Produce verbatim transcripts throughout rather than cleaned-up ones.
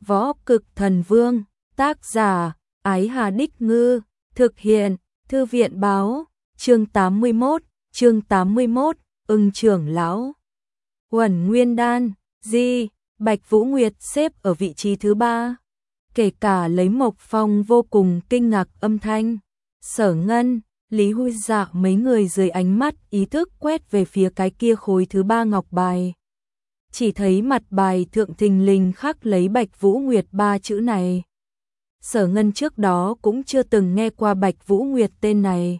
Võ Cực Thần Vương, tác giả, Ái Hà Đích Ngư, thực hiện, Thư viện báo, chương tám mươi mốt, chương tám mươi mốt, Ưng trưởng lão. Uẩn Nguyên Đan, Di, Bạch Vũ Nguyệt xếp ở vị trí thứ ba. Kể cả lấy Mộc Phong vô cùng kinh ngạc âm thanh. Sở Ngân, Lý Huy Dạ mấy người dưới ánh mắt ý thức quét về phía cái kia khối thứ ba ngọc bài. Chỉ thấy mặt bài thượng thình lình khắc lấy Bạch Vũ Nguyệt ba chữ này. Sở Ngân trước đó cũng chưa từng nghe qua Bạch Vũ Nguyệt tên này.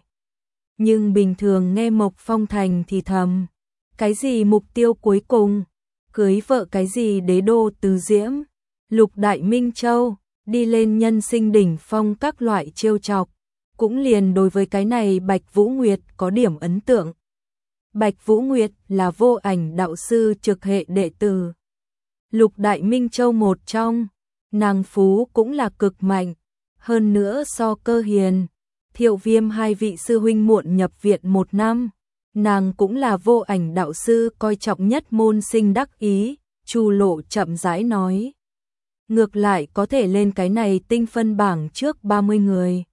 Nhưng bình thường nghe Mộc Phong thành thì thầm. Cái gì mục tiêu cuối cùng? Cưới vợ cái gì đế đô tứ diễm? Lục đại Minh Châu, đi lên nhân sinh đỉnh phong các loại trêu chọc. Cũng liền đối với cái này Bạch Vũ Nguyệt có điểm ấn tượng. Bạch Vũ Nguyệt là vô ảnh đạo sư trực hệ đệ tử. Lục đại Minh Châu một trong, nàng phú cũng là cực mạnh. Hơn nữa so Cơ Hiền, Thiệu Viêm hai vị sư huynh muộn nhập viện một năm. Nàng cũng là vô ảnh đạo sư coi trọng nhất môn sinh đắc ý, Chu Lộ chậm rãi nói. Ngược lại có thể lên cái này tinh phân bảng trước ba mươi người.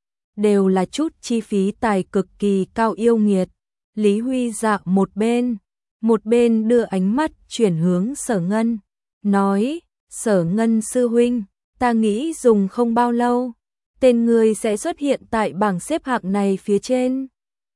Đều là chút chi phí tài cực kỳ cao yêu nghiệt. Lý Huy Dạ một bên, một bên đưa ánh mắt chuyển hướng Sở Ngân, nói, Sở Ngân sư huynh, ta nghĩ dùng không bao lâu, tên người sẽ xuất hiện tại bảng xếp hạng này phía trên.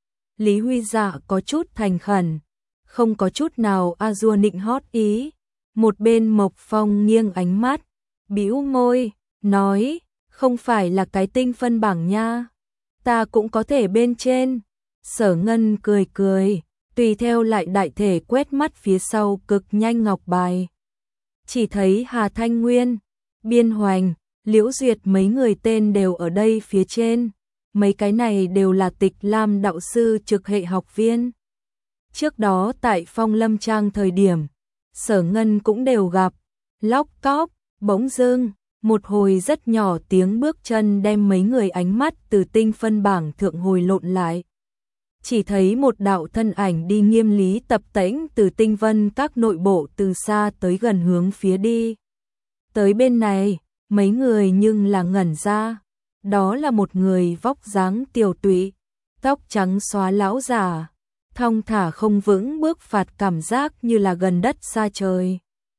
Lý Huy Dạ có chút thành khẩn, không có chút nào a dua nịnh hót ý. Một bên Mộc Phong nghiêng ánh mắt, bĩu môi, nói, không phải là cái tinh phân bảng nha, ta cũng có thể bên trên. Sở Ngân cười cười, tùy theo lại đại thể quét mắt phía sau cực nhanh ngọc bài. Chỉ thấy Hà Thanh Nguyên, Biên Hoành, Liễu Duyệt mấy người tên đều ở đây phía trên. Mấy cái này đều là Tịch Lam đạo sư trực hệ học viên. Trước đó tại Phong Lâm Trang thời điểm, Sở Ngân cũng đều gặp. Lóc cóc, bỗng dưng, một hồi rất nhỏ tiếng bước chân đem mấy người ánh mắt từ tinh phân bảng thượng hồi lộn lại. Chỉ thấy một đạo thân ảnh đi nghiêm lý tập tễnh từ tinh vân các nội bộ từ xa tới gần hướng phía đi. Tới bên này, mấy người nhưng là ngẩn ra. Đó là một người vóc dáng tiều tụy, tóc trắng xóa lão già, thong thả không vững bước phạt cảm giác như là gần đất xa trời.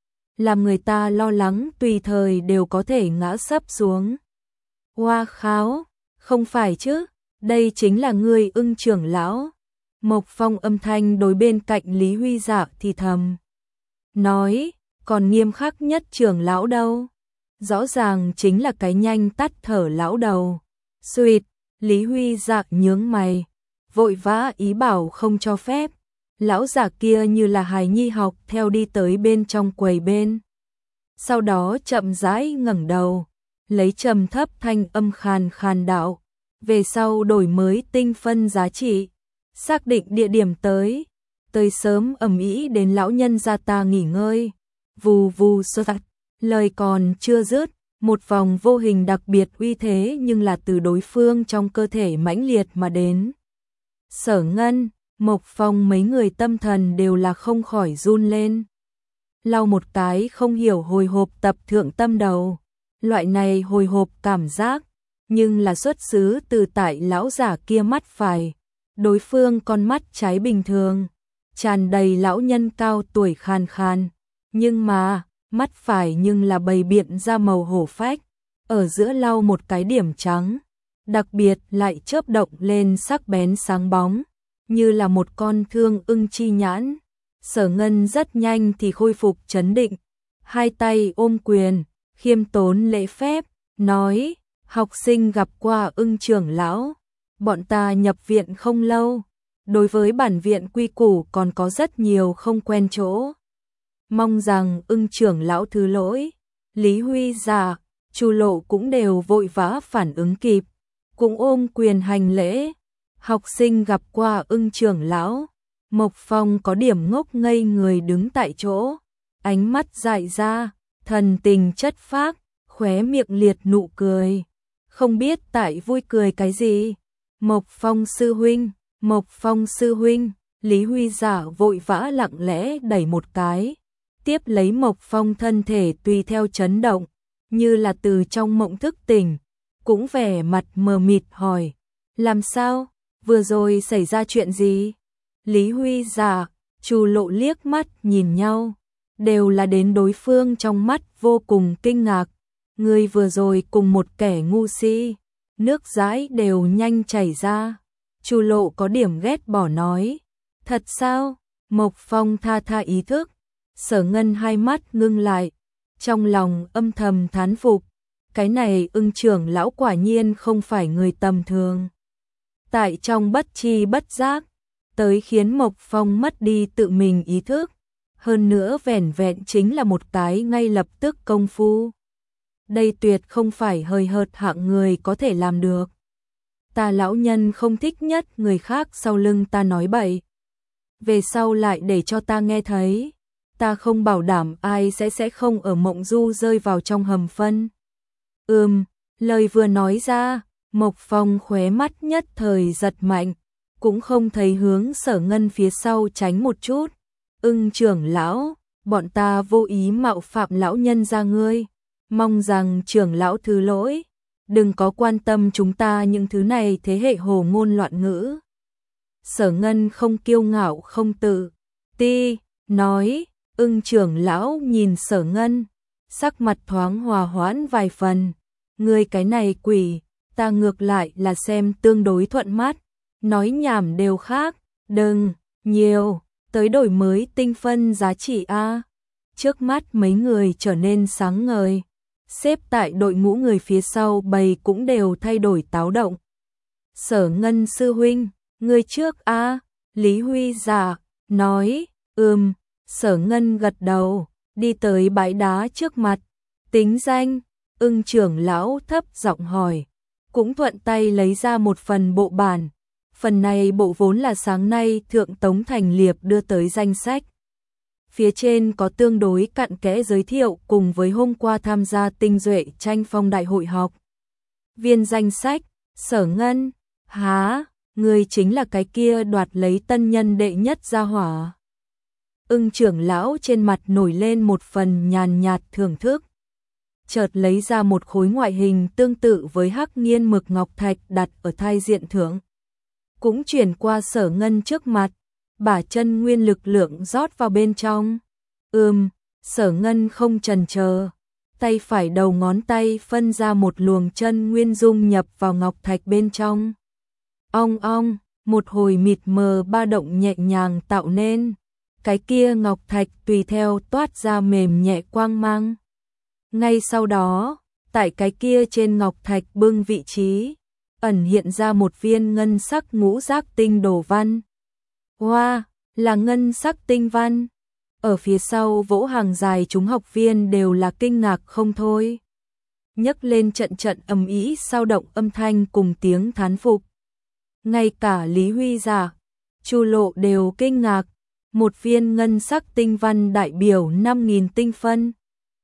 Làm người ta lo lắng tùy thời đều có thể ngã sấp xuống. Hoa kháo, không phải chứ, đây chính là người Ưng trưởng lão. Mộc Phong âm thanh đối bên cạnh Lý Huy Dạ thì thầm. Nói, còn nghiêm khắc nhất trưởng lão đâu? Rõ ràng chính là cái nhanh tắt thở lão đầu. Xuyệt, Lý Huy Dạ nhướng mày, vội vã ý bảo không cho phép. Lão giả kia như là hài nhi học theo đi tới bên trong quầy bên. Sau đó chậm rãi ngẩng đầu, lấy trầm thấp thanh âm khàn khàn đạo. Về sau đổi mới tinh phân giá trị, xác định địa điểm tới. Tới sớm ầm ĩ đến lão nhân gia ta nghỉ ngơi. Vù vù sơ tạch. Lời còn chưa dứt, một vòng vô hình đặc biệt uy thế nhưng là từ đối phương trong cơ thể mãnh liệt mà đến. Sở Ngân, Mộc Phong mấy người tâm thần đều là không khỏi run lên. Lau một cái không hiểu hồi hộp tập thượng tâm đầu. Loại này hồi hộp cảm giác, nhưng là xuất xứ từ tại lão giả kia mắt phải. Đối phương con mắt trái bình thường, tràn đầy lão nhân cao tuổi khàn khàn. Nhưng mà, mắt phải nhưng là bày biện ra màu hổ phách, ở giữa lau một cái điểm trắng, đặc biệt lại chớp động lên sắc bén sáng bóng, như là một con thương ưng chi nhãn. Sở Ngân rất nhanh thì khôi phục trấn định, hai tay ôm quyền, khiêm tốn lễ phép, nói, học sinh gặp qua Ưng trưởng lão, bọn ta nhập viện không lâu, đối với bản viện quy củ còn có rất nhiều không quen chỗ. Mong rằng Ưng trưởng lão thứ lỗi. Lý Huy Dạ, Chu Lộ cũng đều vội vã phản ứng kịp, cũng ôm quyền hành lễ. Học sinh gặp qua Ưng trưởng lão. Mộc Phong có điểm ngốc ngây người đứng tại chỗ, ánh mắt dại ra, thần tình chất phác, khóe miệng liệt nụ cười, không biết tại vui cười cái gì. Mộc Phong sư huynh, Mộc Phong sư huynh. Lý Huy Dạ vội vã lặng lẽ đẩy một cái, tiếp lấy Mộc Phong thân thể tùy theo chấn động, như là từ trong mộng thức tỉnh, cũng vẻ mặt mờ mịt hỏi, làm sao, vừa rồi xảy ra chuyện gì? Lý Huy Dạ, Chu Lộ liếc mắt nhìn nhau, đều là đến đối phương trong mắt vô cùng kinh ngạc, người vừa rồi cùng một kẻ ngu si, nước dãi đều nhanh chảy ra. Chu Lộ có điểm ghét bỏ nói, thật sao? Mộc Phong tha tha ý thức, Sở Ngân hai mắt ngưng lại, trong lòng âm thầm thán phục, cái này Ưng trưởng lão quả nhiên không phải người tầm thường. Tại trong bất chi bất giác, tới khiến Mộc Phong mất đi tự mình ý thức, hơn nữa vẻn vẹn chính là một cái ngay lập tức công phu. Đây tuyệt không phải hời hợt hạng người có thể làm được. Ta lão nhân không thích nhất người khác sau lưng ta nói bậy. Về sau lại để cho ta nghe thấy, ta không bảo đảm ai sẽ sẽ không ở mộng du rơi vào trong hầm phân. Ừm, lời vừa nói ra, Mộc Phong khóe mắt nhất thời giật mạnh, cũng không thấy hướng Sở Ngân phía sau tránh một chút. Ưng trưởng lão, bọn ta vô ý mạo phạm lão nhân gia ngươi, mong rằng trưởng lão thứ lỗi, đừng có quan tâm chúng ta những thứ này thế hệ hồ ngôn loạn ngữ. Sở Ngân không kiêu ngạo không tự ti, nói, Ưng trưởng lão nhìn Sở Ngân, sắc mặt thoáng hòa hoãn vài phần, ngươi cái này quỷ, ta ngược lại là xem tương đối thuận mắt, nói nhảm đều khác, đừng, nhiều, tới đổi mới tinh phân giá trị a. Trước mắt mấy người trở nên sáng ngời, xếp tại đội ngũ người phía sau bầy cũng đều thay đổi táo động. Sở Ngân sư huynh, ngươi trước a. Lý Huy Dạ, nói, ừm, Sở Ngân gật đầu, đi tới bãi đá trước mặt, tính danh, Ưng trưởng lão thấp giọng hỏi, cũng thuận tay lấy ra một phần bộ bản. Phần này bộ vốn là sáng nay Thượng Tống Thành Liệp đưa tới danh sách. Phía trên có tương đối cặn kẽ giới thiệu cùng với hôm qua tham gia tinh duệ tranh phong đại hội họp. Viên danh sách, Sở Ngân, há, người chính là cái kia đoạt lấy tân nhân đệ nhất gia hỏa. Ưng trưởng lão trên mặt nổi lên một phần nhàn nhạt thưởng thức. Chợt lấy ra một khối ngoại hình tương tự với hắc nghiên mực ngọc thạch đặt ở thai diện thượng. Cũng chuyển qua Sở Ngân trước mặt, bả chân nguyên lực lượng rót vào bên trong. Ừm, Sở Ngân không chần chờ, tay phải đầu ngón tay phân ra một luồng chân nguyên dung nhập vào ngọc thạch bên trong. Ong ong, một hồi mịt mờ ba động nhẹ nhàng tạo nên, cái kia ngọc thạch tùy theo toát ra mềm nhẹ quang mang. Ngay sau đó, tại cái kia trên ngọc thạch bưng vị trí, ẩn hiện ra một viên ngân sắc ngũ giác tinh đồ văn. Hoa, wow, là ngân sắc tinh văn. Ở phía sau vỗ hàng dài chúng học viên đều là kinh ngạc không thôi. Nhấc lên trận trận ầm ĩ sao động âm thanh cùng tiếng thán phục. Ngay cả Lý Huy Dạ, Chu Lộ đều kinh ngạc, một viên ngân sắc tinh văn đại biểu năm nghìn tinh phân.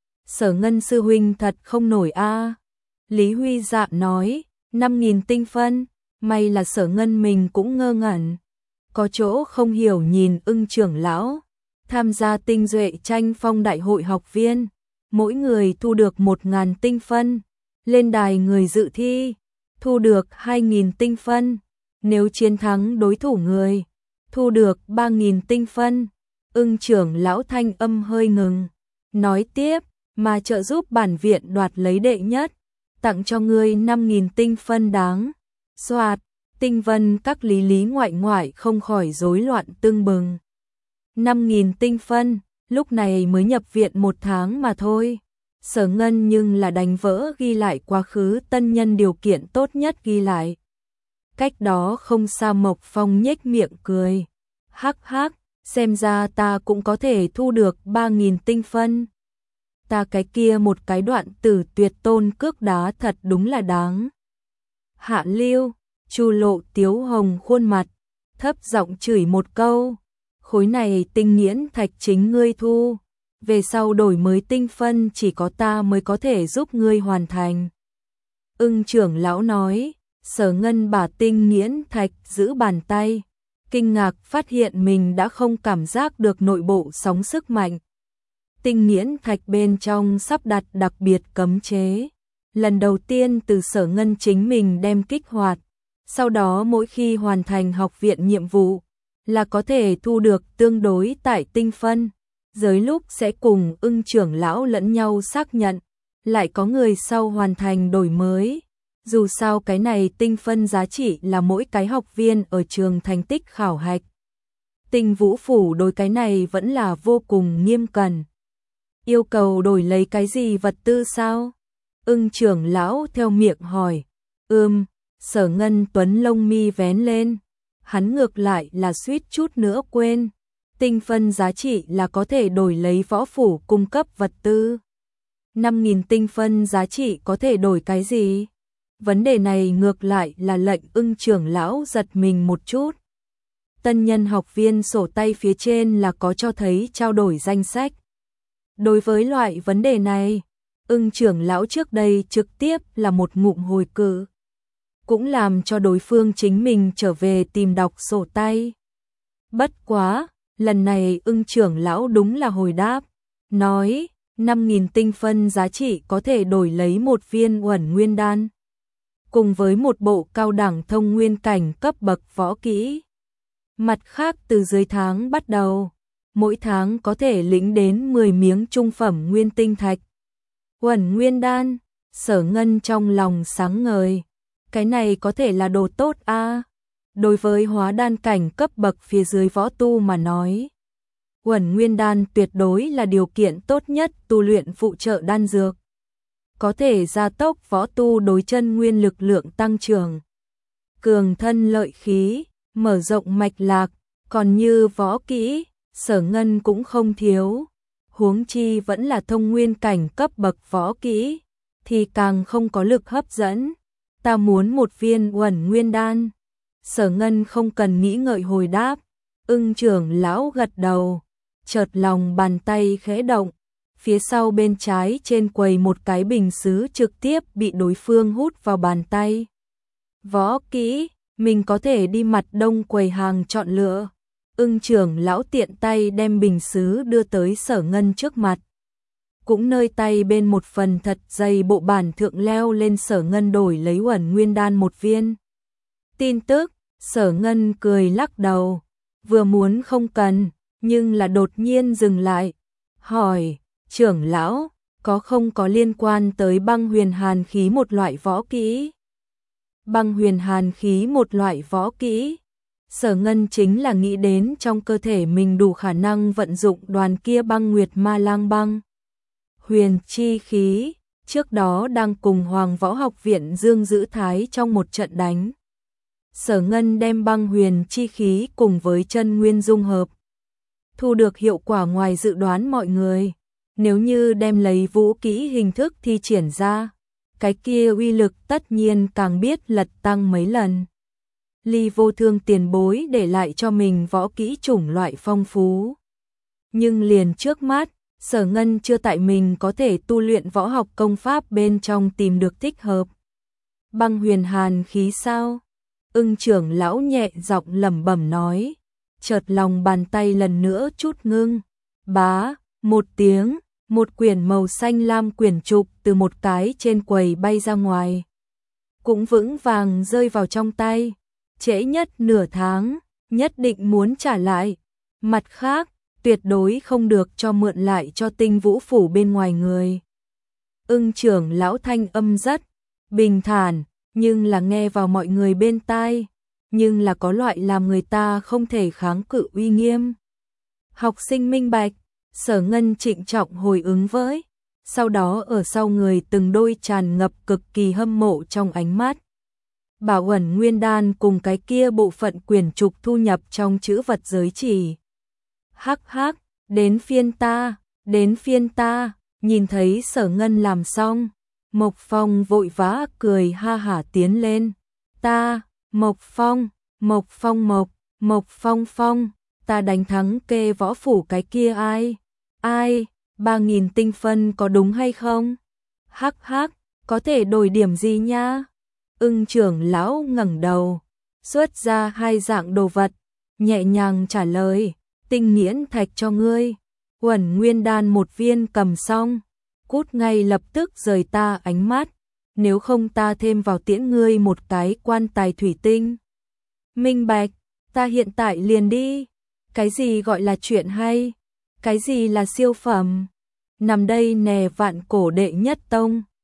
Sở Ngân sư huynh thật không nổi a. À. Lý Huy Dạ nói, năm nghìn tinh phân, may là Sở Ngân mình cũng ngơ ngẩn. Có chỗ không hiểu nhìn Ưng trưởng lão, tham gia tinh duệ tranh phong đại hội học viên, mỗi người thu được một ngàn tinh phân, lên đài người dự thi, thu được hai nghìn tinh phân, nếu chiến thắng đối thủ người, thu được ba nghìn tinh phân. Ưng trưởng lão thanh âm hơi ngừng, nói tiếp, mà trợ giúp bản viện đoạt lấy đệ nhất, tặng cho ngươi năm nghìn tinh phân đáng. Soạt, tinh vân các lý lý ngoại ngoại không khỏi rối loạn tưng bừng. năm nghìn tinh phân, lúc này mới nhập viện một tháng mà thôi. Sở Ngân nhưng là đánh vỡ ghi lại quá khứ tân nhân điều kiện tốt nhất ghi lại. Cách đó không xa Mộc Phong nhếch miệng cười. Hắc hắc, xem ra ta cũng có thể thu được ba nghìn tinh phân. Ta cái kia một cái đoạn tử tuyệt tôn cước đá thật đúng là đáng. Hạ Lưu, Chu Lộ tiếu hồng khuôn mặt, thấp giọng chửi một câu. Khối này tinh nghiễn thạch chính ngươi thu, về sau đổi mới tinh phân chỉ có ta mới có thể giúp ngươi hoàn thành. Ưng trưởng lão nói, Sở Ngân bả tinh nghiễn thạch giữ bàn tay, kinh ngạc phát hiện mình đã không cảm giác được nội bộ sóng sức mạnh. Tinh nghiễn thạch bên trong sắp đặt đặc biệt cấm chế. Lần đầu tiên từ Sở Ngân chính mình đem kích hoạt, sau đó mỗi khi hoàn thành học viện nhiệm vụ là có thể thu được tương đối tại tinh phân, giới lúc sẽ cùng Ưng trưởng lão lẫn nhau xác nhận, lại có người sau hoàn thành đổi mới. Dù sao cái này tinh phân giá trị là mỗi cái học viên ở trường thành tích khảo hạch. Tinh Vũ Phủ đối cái này vẫn là vô cùng nghiêm cẩn. Yêu cầu đổi lấy cái gì vật tư sao? Ưng trưởng lão theo miệng hỏi. Ừm, Sở Ngân Tuấn lông mi vén lên. Hắn ngược lại là suýt chút nữa quên. Tinh phân giá trị là có thể đổi lấy võ phủ cung cấp vật tư. năm nghìn tinh phân giá trị có thể đổi cái gì? Vấn đề này ngược lại là lệnh Ưng trưởng lão giật mình một chút. Tân nhân học viên sổ tay phía trên là có cho thấy trao đổi danh sách. Đối với loại vấn đề này, Ưng trưởng lão trước đây trực tiếp là một ngụm hồi cự, cũng làm cho đối phương chính mình trở về tìm đọc sổ tay. Bất quá, lần này Ưng trưởng lão đúng là hồi đáp, nói năm nghìn tinh phân giá trị có thể đổi lấy một viên Uẩn Nguyên đan, cùng với một bộ cao đẳng thông nguyên cảnh cấp bậc võ kỹ. Mặt khác từ dưới tháng bắt đầu, mỗi tháng có thể lĩnh đến mười miếng trung phẩm nguyên tinh thạch. Uẩn Nguyên đan, Sở Ngân trong lòng sáng ngời. Cái này có thể là đồ tốt a. À? Đối với hóa đan cảnh cấp bậc phía dưới võ tu mà nói, Uẩn Nguyên đan tuyệt đối là điều kiện tốt nhất tu luyện phụ trợ đan dược. Có thể gia tốc võ tu đối chân nguyên lực lượng tăng trưởng, cường thân lợi khí, mở rộng mạch lạc, còn như võ kỹ, Sở Ngân cũng không thiếu. Huống chi vẫn là thông nguyên cảnh cấp bậc võ kỹ, thì càng không có lực hấp dẫn. Ta muốn một viên Uẩn Nguyên đan. Sở Ngân không cần nghĩ ngợi hồi đáp. Ưng trưởng lão gật đầu, chợt lòng bàn tay khẽ động, phía sau bên trái trên quầy một cái bình sứ trực tiếp bị đối phương hút vào bàn tay. Võ kỹ, mình có thể đi mặt đông quầy hàng chọn lựa. Ưng trưởng lão tiện tay đem bình sứ đưa tới Sở Ngân trước mặt. Cũng nơi tay bên một phần thật dày bộ bản thượng leo lên Sở Ngân đổi lấy Uẩn Nguyên đan một viên. Tin tức, Sở Ngân cười lắc đầu, vừa muốn không cần, nhưng là đột nhiên dừng lại, hỏi, trưởng lão, có không có liên quan tới băng huyền hàn khí một loại võ kỹ? Băng huyền hàn khí một loại võ kỹ? Sở Ngân chính là nghĩ đến trong cơ thể mình đủ khả năng vận dụng đoàn kia băng nguyệt ma lang băng huyền chi khí, trước đó đang cùng Hoàng Võ Học Viện Dương Dữ Thái trong một trận đánh. Sở Ngân đem băng huyền chi khí cùng với chân nguyên dung hợp, thu được hiệu quả ngoài dự đoán mọi người. Nếu như đem lấy vũ kỹ hình thức thi triển ra, cái kia uy lực tất nhiên càng biết lật tăng mấy lần. Ly Vô Thương tiền bối để lại cho mình võ kỹ chủng loại phong phú. Nhưng liền trước mắt, Sở Ngân chưa tại mình có thể tu luyện võ học công pháp bên trong tìm được thích hợp. Băng huyền hàn khí sao? Ưng trưởng lão nhẹ giọng lẩm bẩm nói, chợt lòng bàn tay lần nữa chút ngưng. Bá, một tiếng, một quyển màu xanh lam quyển trục từ một cái trên quầy bay ra ngoài, cũng vững vàng rơi vào trong tay. Trễ nhất nửa tháng, nhất định muốn trả lại. Mặt khác, tuyệt đối không được cho mượn lại cho Tinh Vũ Phủ bên ngoài người. Ưng trưởng lão thanh âm rất bình thản, nhưng là nghe vào mọi người bên tai, nhưng là có loại làm người ta không thể kháng cự uy nghiêm. Học sinh minh bạch, Sở Ngân trịnh trọng hồi ứng với, sau đó ở sau người từng đôi tràn ngập cực kỳ hâm mộ trong ánh mắt. Bảo Uẩn Nguyên đan cùng cái kia bộ phận quyển trục thu nhập trong chữ vật giới chỉ. Hắc hắc, đến phiên ta, đến phiên ta, nhìn thấy Sở Ngân làm xong, Mộc Phong vội vã cười ha hả tiến lên. Ta, Mộc Phong, Mộc Phong Mộc, Mộc Phong Phong, ta đánh thắng kê võ phủ cái kia ai? Ai, ba nghìn tinh phân có đúng hay không? Hắc hắc, có thể đổi điểm gì nha? Ưng trưởng lão ngẩng đầu, xuất ra hai dạng đồ vật, nhẹ nhàng trả lời, tinh nghiễn thạch cho ngươi. Uẩn nguyên đan một viên cầm xong, cút ngay lập tức rời ta ánh mắt, nếu không ta thêm vào tiễn ngươi một cái quan tài thủy tinh. Minh bạch, ta hiện tại liền đi. Cái gì gọi là chuyện hay? Cái gì là siêu phẩm? Nằm đây nè vạn cổ đệ nhất tông.